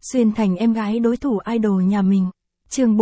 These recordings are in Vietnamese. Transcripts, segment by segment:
xuyên thành em gái đối thủ idol nhà mình. Chương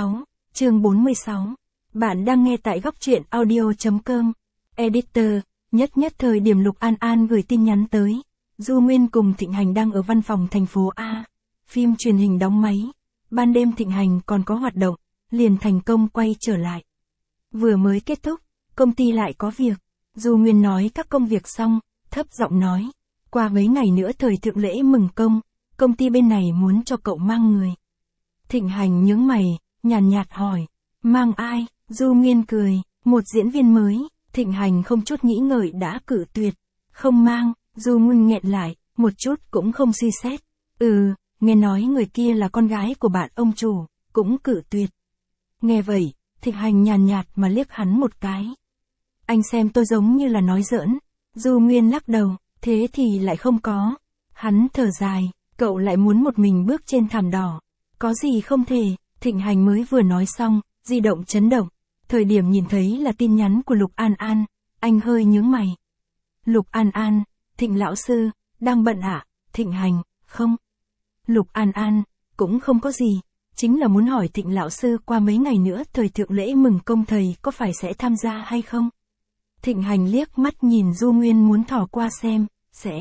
46. Bạn đang nghe tại góc truyện audio.com. Editor, nhất thời điểm Lục An An gửi tin nhắn tới. Du Nguyên cùng Thịnh Hành đang ở văn phòng thành phố A. Phim truyền hình đóng máy. Ban đêm Thịnh Hành còn có hoạt động, liền thành công quay trở lại. Vừa mới kết thúc, công ty lại có việc. Du Nguyên nói các công việc xong, thấp giọng nói. Qua mấy ngày nữa thời thượng lễ mừng công ty bên này muốn cho cậu mang người. Thịnh Hành nhướng mày, nhàn nhạt hỏi. Mang ai? Du Nguyên cười. Một diễn viên mới. Thịnh Hành không chút nghĩ ngợi đã cự tuyệt. Không mang. Du Nguyên nghẹn lại, một chút cũng không suy xét. Nghe nói người kia là con gái của bạn ông chủ, cũng cự tuyệt. Nghe vậy, Thịnh Hành nhàn nhạt mà liếc hắn một cái. Anh xem tôi giống như là nói giỡn. Du Nguyên lắc đầu, thế thì lại không có. Hắn thở dài, cậu lại muốn một mình bước trên thảm đỏ. Có gì không thể, Thịnh Hành mới vừa nói xong, di động chấn động. Thời điểm nhìn thấy là tin nhắn của Lục An An, anh hơi nhướng mày. Lục An An, Thịnh lão sư, đang bận ạ? Thịnh Hành, không. Lục An An, cũng không có gì, chính là muốn hỏi Thịnh lão sư qua mấy ngày nữa thời thượng lễ mừng công thầy có phải sẽ tham gia hay không? Thịnh Hành liếc mắt nhìn Du Nguyên muốn thò qua xem, sẽ.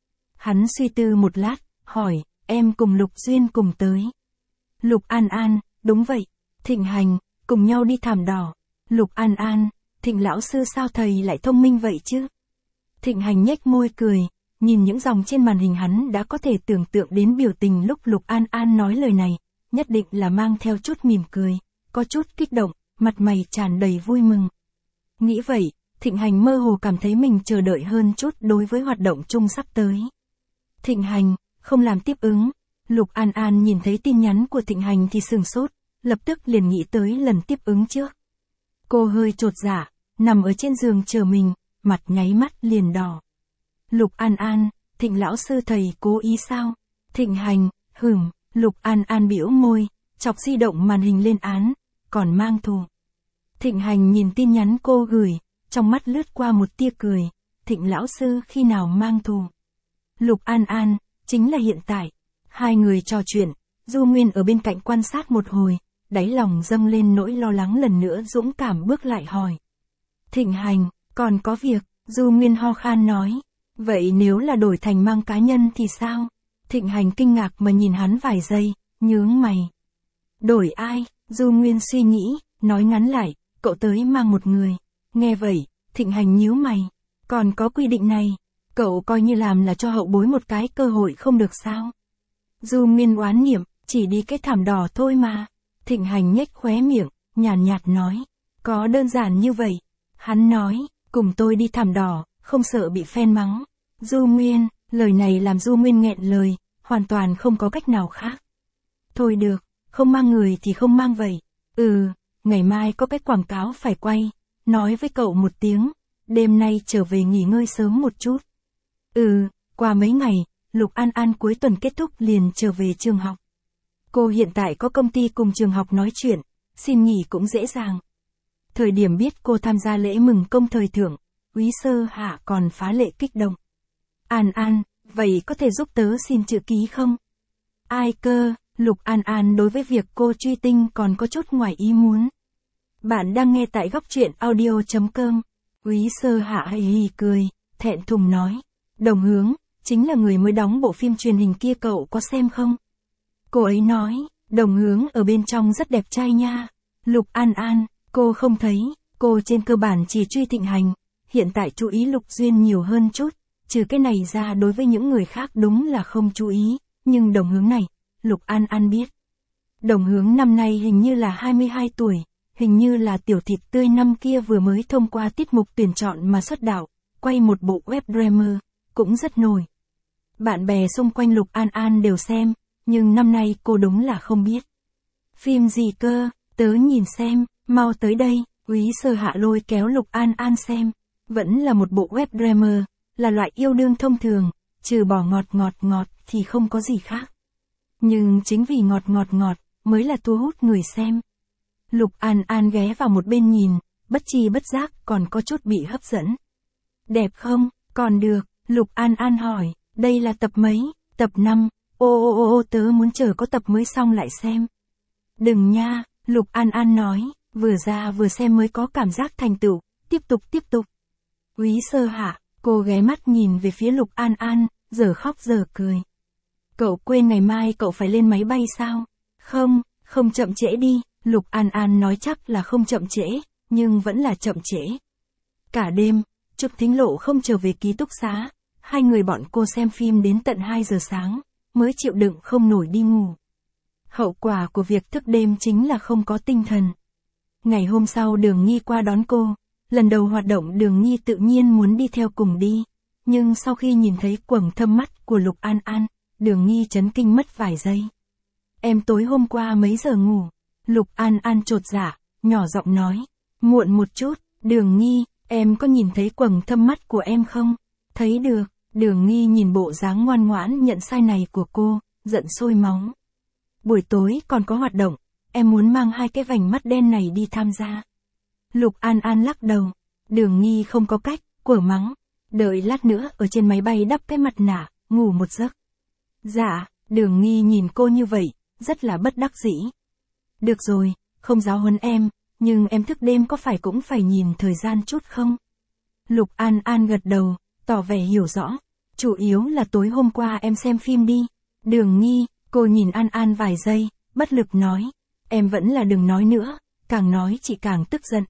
Hắn suy tư một lát, hỏi, em cùng Lục Duyên cùng tới. Lục An An, đúng vậy. Thịnh Hành, cùng nhau đi thảm đỏ. Lục An An, Thịnh lão sư sao thầy lại thông minh vậy chứ? Thịnh Hành nhếch môi cười, nhìn những dòng trên màn hình hắn đã có thể tưởng tượng đến biểu tình lúc Lục An An nói lời này, nhất định là mang theo chút mỉm cười, có chút kích động, mặt mày tràn đầy vui mừng. Nghĩ vậy, Thịnh Hành mơ hồ cảm thấy mình chờ đợi hơn chút đối với hoạt động chung sắp tới. Thịnh Hành, không làm tiếp ứng. Lục An An nhìn thấy tin nhắn của Thịnh Hành thì sửng sốt, lập tức liền nghĩ tới lần tiếp ứng trước. Cô hơi chột dạ, nằm ở trên giường chờ mình, mặt nháy mắt liền đỏ. Lục An An, Thịnh lão sư thầy cố ý sao? Thịnh Hành, Lục An An bĩu môi, chọc di động màn hình lên án, còn mang thù. Thịnh Hành nhìn tin nhắn cô gửi, trong mắt lướt qua một tia cười, Thịnh lão sư khi nào mang thù? Lục An An, chính là hiện tại. Hai người trò chuyện, Du Nguyên ở bên cạnh quan sát một hồi, đáy lòng dâng lên nỗi lo lắng lần nữa dũng cảm bước lại hỏi. Thịnh Hành, còn có việc, Du Nguyên ho khan nói. Vậy nếu là đổi thành mang cá nhân thì sao? Thịnh Hành kinh ngạc mà nhìn hắn vài giây, nhướng mày. Đổi ai? Du Nguyên suy nghĩ, nói ngắn lại, cậu tới mang một người. Nghe vậy, Thịnh Hành nhíu mày. Còn có quy định này, cậu coi như làm là cho hậu bối một cái cơ hội không được sao? Du Nguyên oán niệm, chỉ đi cái thảm đỏ thôi mà. Thịnh Hành nhếch khóe miệng, nhàn nhạt nói. Có đơn giản như vậy. Hắn nói, cùng tôi đi thảm đỏ, không sợ bị fan mắng. Du Nguyên, lời này làm Du Nguyên nghẹn lời, hoàn toàn không có cách nào khác. Thôi được, không mang người thì không mang vậy. Ngày mai có cái quảng cáo phải quay, nói với cậu một tiếng, đêm nay trở về nghỉ ngơi sớm một chút. Qua mấy ngày, Lục An An cuối tuần kết thúc liền trở về trường học. Cô hiện tại có công ty cùng trường học nói chuyện, xin nghỉ cũng dễ dàng. Thời điểm biết cô tham gia lễ mừng công thời thượng, Úy Sơ Hạ còn phá lệ kích động. An An, vậy có thể giúp tớ xin chữ ký không? Ai cơ? Lục An An đối với việc cô truy tinh còn có chút ngoài ý muốn. Bạn đang nghe tại góc truyện audio.com. Úy Sơ Hạ hì hì cười, thẹn thùng nói. Đồng Hướng, chính là người mới đóng bộ phim truyền hình kia cậu có xem không? Cô ấy nói, Đồng Hướng ở bên trong rất đẹp trai nha. Lục An An, cô không thấy, cô trên cơ bản chỉ truy Thịnh Hành, hiện tại chú ý Lục Duyên nhiều hơn chút, trừ cái này ra đối với những người khác đúng là không chú ý, nhưng Đồng Hướng này, Lục An An biết. Đồng Hướng năm nay hình như là 22 tuổi, hình như là tiểu thịt tươi năm kia vừa mới thông qua tiết mục tuyển chọn mà xuất đạo, quay một bộ web drama, cũng rất nổi. Bạn bè xung quanh Lục An An đều xem, nhưng năm nay cô đúng là không biết. Phim gì cơ, tớ nhìn xem, mau tới đây. Úy Sơ Hạ lôi kéo Lục An An xem, vẫn là một bộ web drama, là loại yêu đương thông thường, trừ bỏ ngọt thì không có gì khác. Nhưng chính vì ngọt mới là thu hút người xem. Lục An An ghé vào một bên nhìn, bất tri bất giác còn có chút bị hấp dẫn. Đẹp không? Còn được, Lục An An hỏi, đây là tập mấy? Tập 5, Ô, tớ muốn chờ có tập mới xong lại xem. Đừng nha, Lục An An nói, vừa ra vừa xem mới có cảm giác thành tựu, tiếp tục. Úy Sơ Hạ, cô ghé mắt nhìn về phía Lục An An, giờ khóc giờ cười. Cậu quên ngày mai cậu phải lên máy bay sao? Không chậm trễ đi, Lục An An nói chắc là không chậm trễ, nhưng vẫn là chậm trễ. Cả đêm, Trúc Thính Lộ không trở về ký túc xá, hai người bọn cô xem phim đến tận 2 giờ sáng, mới chịu đựng không nổi đi ngủ. Hậu quả của việc thức đêm chính là không có tinh thần. Ngày hôm sau Đường Nhi qua đón cô, lần đầu hoạt động Đường Nhi tự nhiên muốn đi theo cùng đi, nhưng sau khi nhìn thấy quầng thâm mắt của Lục An An, Đường Nhi chấn kinh mất vài giây. Em tối hôm qua mấy giờ ngủ? Lục An An chột dạ, nhỏ giọng nói, muộn một chút. Đường Nhi, em có nhìn thấy quầng thâm mắt của em không? Thấy được. Đường Nhi nhìn bộ dáng ngoan ngoãn nhận sai này của cô, giận sôi máu. Buổi tối còn có hoạt động, em muốn mang 2 cái vành mắt đen này đi tham gia. Lục An An lắc đầu. Đường Nhi không có cách, quở mắng. Đợi lát nữa ở trên máy bay đắp cái mặt nạ, ngủ một giấc. Dạ, Đường Nhi nhìn cô như vậy, rất là bất đắc dĩ. Được rồi, không giáo huấn em, nhưng em thức đêm có phải cũng phải nhìn thời gian chút không? Lục An An gật đầu, tỏ vẻ hiểu rõ. Chủ yếu là tối hôm qua em xem phim đi. Đường Nhi, cô nhìn An An vài giây, bất lực nói. Em vẫn là đừng nói nữa, càng nói chị càng tức giận.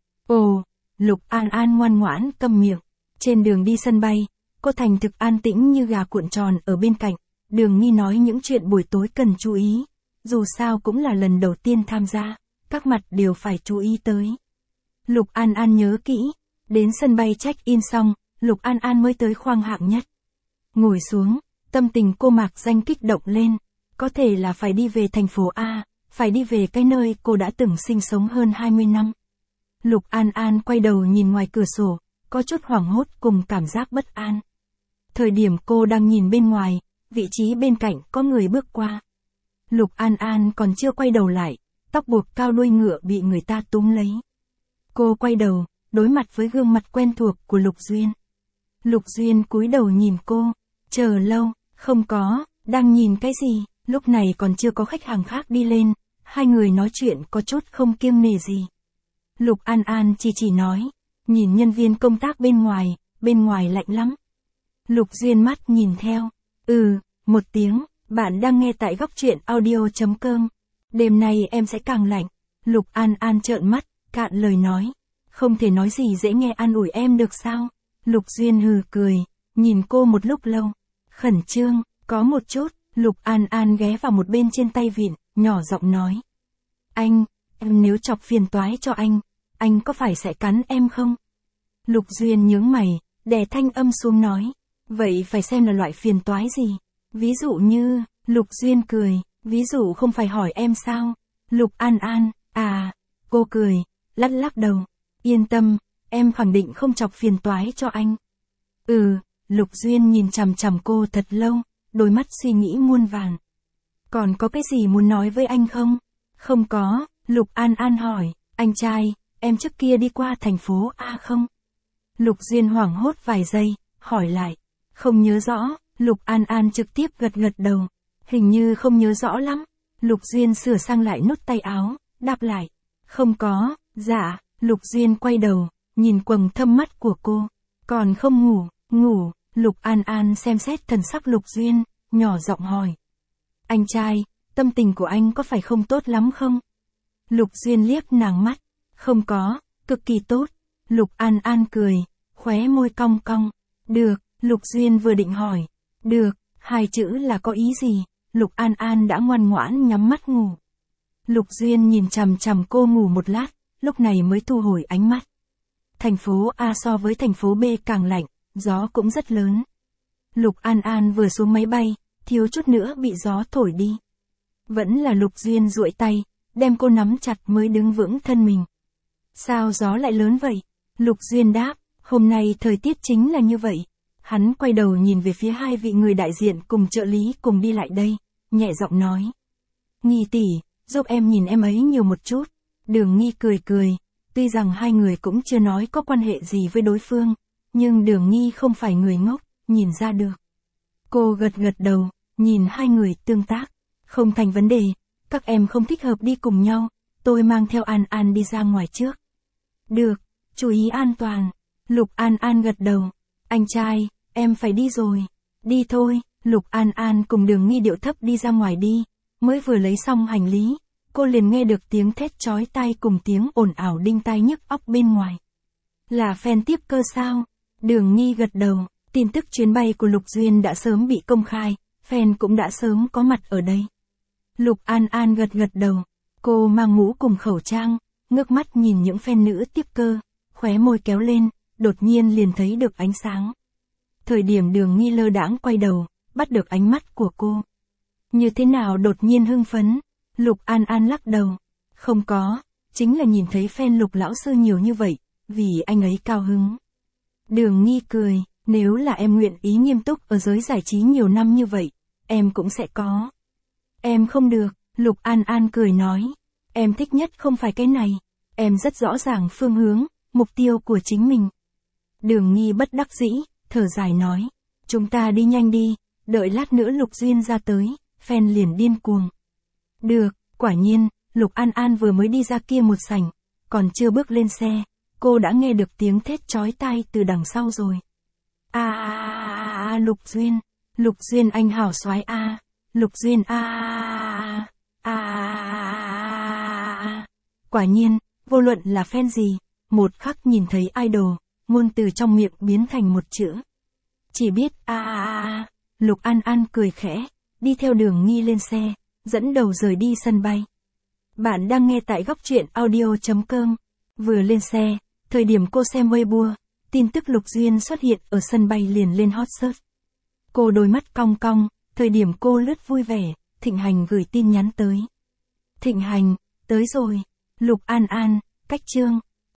Ồ, Lục An An ngoan ngoãn câm miệng. Trên đường đi sân bay, cô thành thực an tĩnh như gà cuộn tròn ở bên cạnh. Đường Nhi nói những chuyện buổi tối cần chú ý. Dù sao cũng là lần đầu tiên tham gia, các mặt đều phải chú ý tới. Lục An An nhớ kỹ, đến sân bay check-in xong, Lục An An mới tới khoang hạng nhất. Ngồi xuống, tâm tình cô Mạc Danh kích động lên, có thể là phải đi về thành phố A, phải đi về cái nơi cô đã từng sinh sống hơn 20 năm. Lục An An quay đầu nhìn ngoài cửa sổ, có chút hoảng hốt cùng cảm giác bất an. Thời điểm cô đang nhìn bên ngoài, vị trí bên cạnh có người bước qua. Lục An An còn chưa quay đầu lại, tóc buộc cao đuôi ngựa bị người ta túm lấy. Cô quay đầu, đối mặt với gương mặt quen thuộc của Lục Duyên. Lục Duyên cúi đầu nhìn cô, chờ lâu, không có, đang nhìn cái gì, lúc này còn chưa có khách hàng khác đi lên, hai người nói chuyện có chút không kiêng nể gì. Lục An An chỉ nói, nhìn nhân viên công tác bên ngoài lạnh lắm. Lục Duyên mắt nhìn theo, một tiếng, bạn đang nghe tại góc truyện audio.com. Đêm nay em sẽ càng lạnh. Lục An An trợn mắt, cạn lời nói. Không thể nói gì dễ nghe an ủi em được sao? Lục Duyên hừ cười, nhìn cô một lúc lâu. Khẩn trương, có một chút, Lục An An ghé vào một bên trên tay vịn, nhỏ giọng nói. Em nếu chọc phiền toái cho anh có phải sẽ cắn em không? Lục Duyên nhướng mày, đè thanh âm xuống nói. Vậy phải xem là loại phiền toái gì? Ví dụ như, Lục Duyên cười, ví dụ không phải hỏi em sao? Lục An An, cô cười, lắc đầu. Yên tâm, em khẳng định không chọc phiền toái cho anh. Lục Duyên nhìn chằm chằm cô thật lâu, đôi mắt suy nghĩ muôn vàn. Còn có cái gì muốn nói với anh không? Không có, Lục An An hỏi, anh trai, em trước kia đi qua thành phố A không? Lục Duyên hoảng hốt vài giây, hỏi lại, không nhớ rõ. Lục An An trực tiếp gật đầu, hình như không nhớ rõ lắm. Lục Duyên sửa sang lại nút tay áo, đáp lại, không có, dạ. Lục Duyên quay đầu, nhìn quầng thâm mắt của cô, còn không ngủ. Lục An An xem xét thần sắc Lục Duyên, nhỏ giọng hỏi, anh trai, tâm tình của anh có phải không tốt lắm không? Lục Duyên liếc nàng mắt, không có, cực kỳ tốt. Lục An An cười, khóe môi cong cong, được. Lục Duyên vừa định hỏi, được, 2 chữ là có ý gì, Lục An An đã ngoan ngoãn nhắm mắt ngủ. Lục Duyên nhìn chằm chằm cô ngủ một lát, lúc này mới thu hồi ánh mắt. Thành phố A so với thành phố B càng lạnh, gió cũng rất lớn. Lục An An vừa xuống máy bay, thiếu chút nữa bị gió thổi đi. Vẫn là Lục Duyên duỗi tay, đem cô nắm chặt mới đứng vững thân mình. Sao gió lại lớn vậy? Lục Duyên đáp, hôm nay thời tiết chính là như vậy. Hắn quay đầu nhìn về phía 2 vị người đại diện cùng trợ lý cùng đi lại đây, nhẹ giọng nói. Nghi tỷ, giúp em nhìn em ấy nhiều một chút. Đường Nghi cười, tuy rằng 2 người cũng chưa nói có quan hệ gì với đối phương, nhưng Đường Nghi không phải người ngốc, nhìn ra được. Cô gật đầu, nhìn hai người tương tác. Không thành vấn đề, các em không thích hợp đi cùng nhau, tôi mang theo An An đi ra ngoài trước. Được, chú ý an toàn. Lục An An gật đầu. Anh trai, em phải đi rồi. Đi thôi, Lục An An cùng Đường Nghi điệu thấp đi ra ngoài đi. Mới vừa lấy xong hành lý, cô liền nghe được tiếng thét chói tai cùng tiếng ồn ào đinh tai nhức óc bên ngoài. Là fan tiếp cơ sao? Đường Nghi gật đầu, tin tức chuyến bay của Lục Duyên đã sớm bị công khai, fan cũng đã sớm có mặt ở đây. Lục An An gật đầu, cô mang mũ cùng khẩu trang, ngước mắt nhìn những fan nữ tiếp cơ, khóe môi kéo lên, đột nhiên liền thấy được ánh sáng. Thời điểm Đường Nghi lơ đãng quay đầu, bắt được ánh mắt của cô. Như thế nào đột nhiên hưng phấn? Lục An An lắc đầu. Không có, chính là nhìn thấy fan Lục lão sư nhiều như vậy, vì anh ấy cao hứng. Đường Nghi cười, nếu là em nguyện ý nghiêm túc ở giới giải trí nhiều năm như vậy, em cũng sẽ có. Em không được, Lục An An cười nói. Em thích nhất không phải cái này, em rất rõ ràng phương hướng, mục tiêu của chính mình. Đường Nghi bất đắc dĩ, thở dài nói. Chúng ta đi nhanh đi, đợi lát nữa Lục Duyên ra tới, fan liền điên cuồng. Được, quả nhiên, Lục An An vừa mới đi ra kia một sảnh, còn chưa bước lên xe, cô đã nghe được tiếng thét chói tai từ đằng sau rồi. Lục Duyên, Lục Duyên anh hảo soái a, Lục Duyên Quả nhiên, vô luận là fan gì, một khắc nhìn thấy idol, ngôn từ trong miệng biến thành một chữ. Chỉ biết Lục An An cười khẽ, đi theo Đường Nghi lên xe, dẫn đầu rời đi sân bay. Bạn đang nghe tại góc truyện audio.com. Vừa lên xe, thời điểm cô xem Weibo, tin tức Lục Duyên xuất hiện ở sân bay liền lên hot search. Cô đôi mắt cong cong, thời điểm cô lướt vui vẻ, Thịnh Hành gửi tin nhắn tới. Thịnh Hành, tới rồi. Lục An An, cách chương.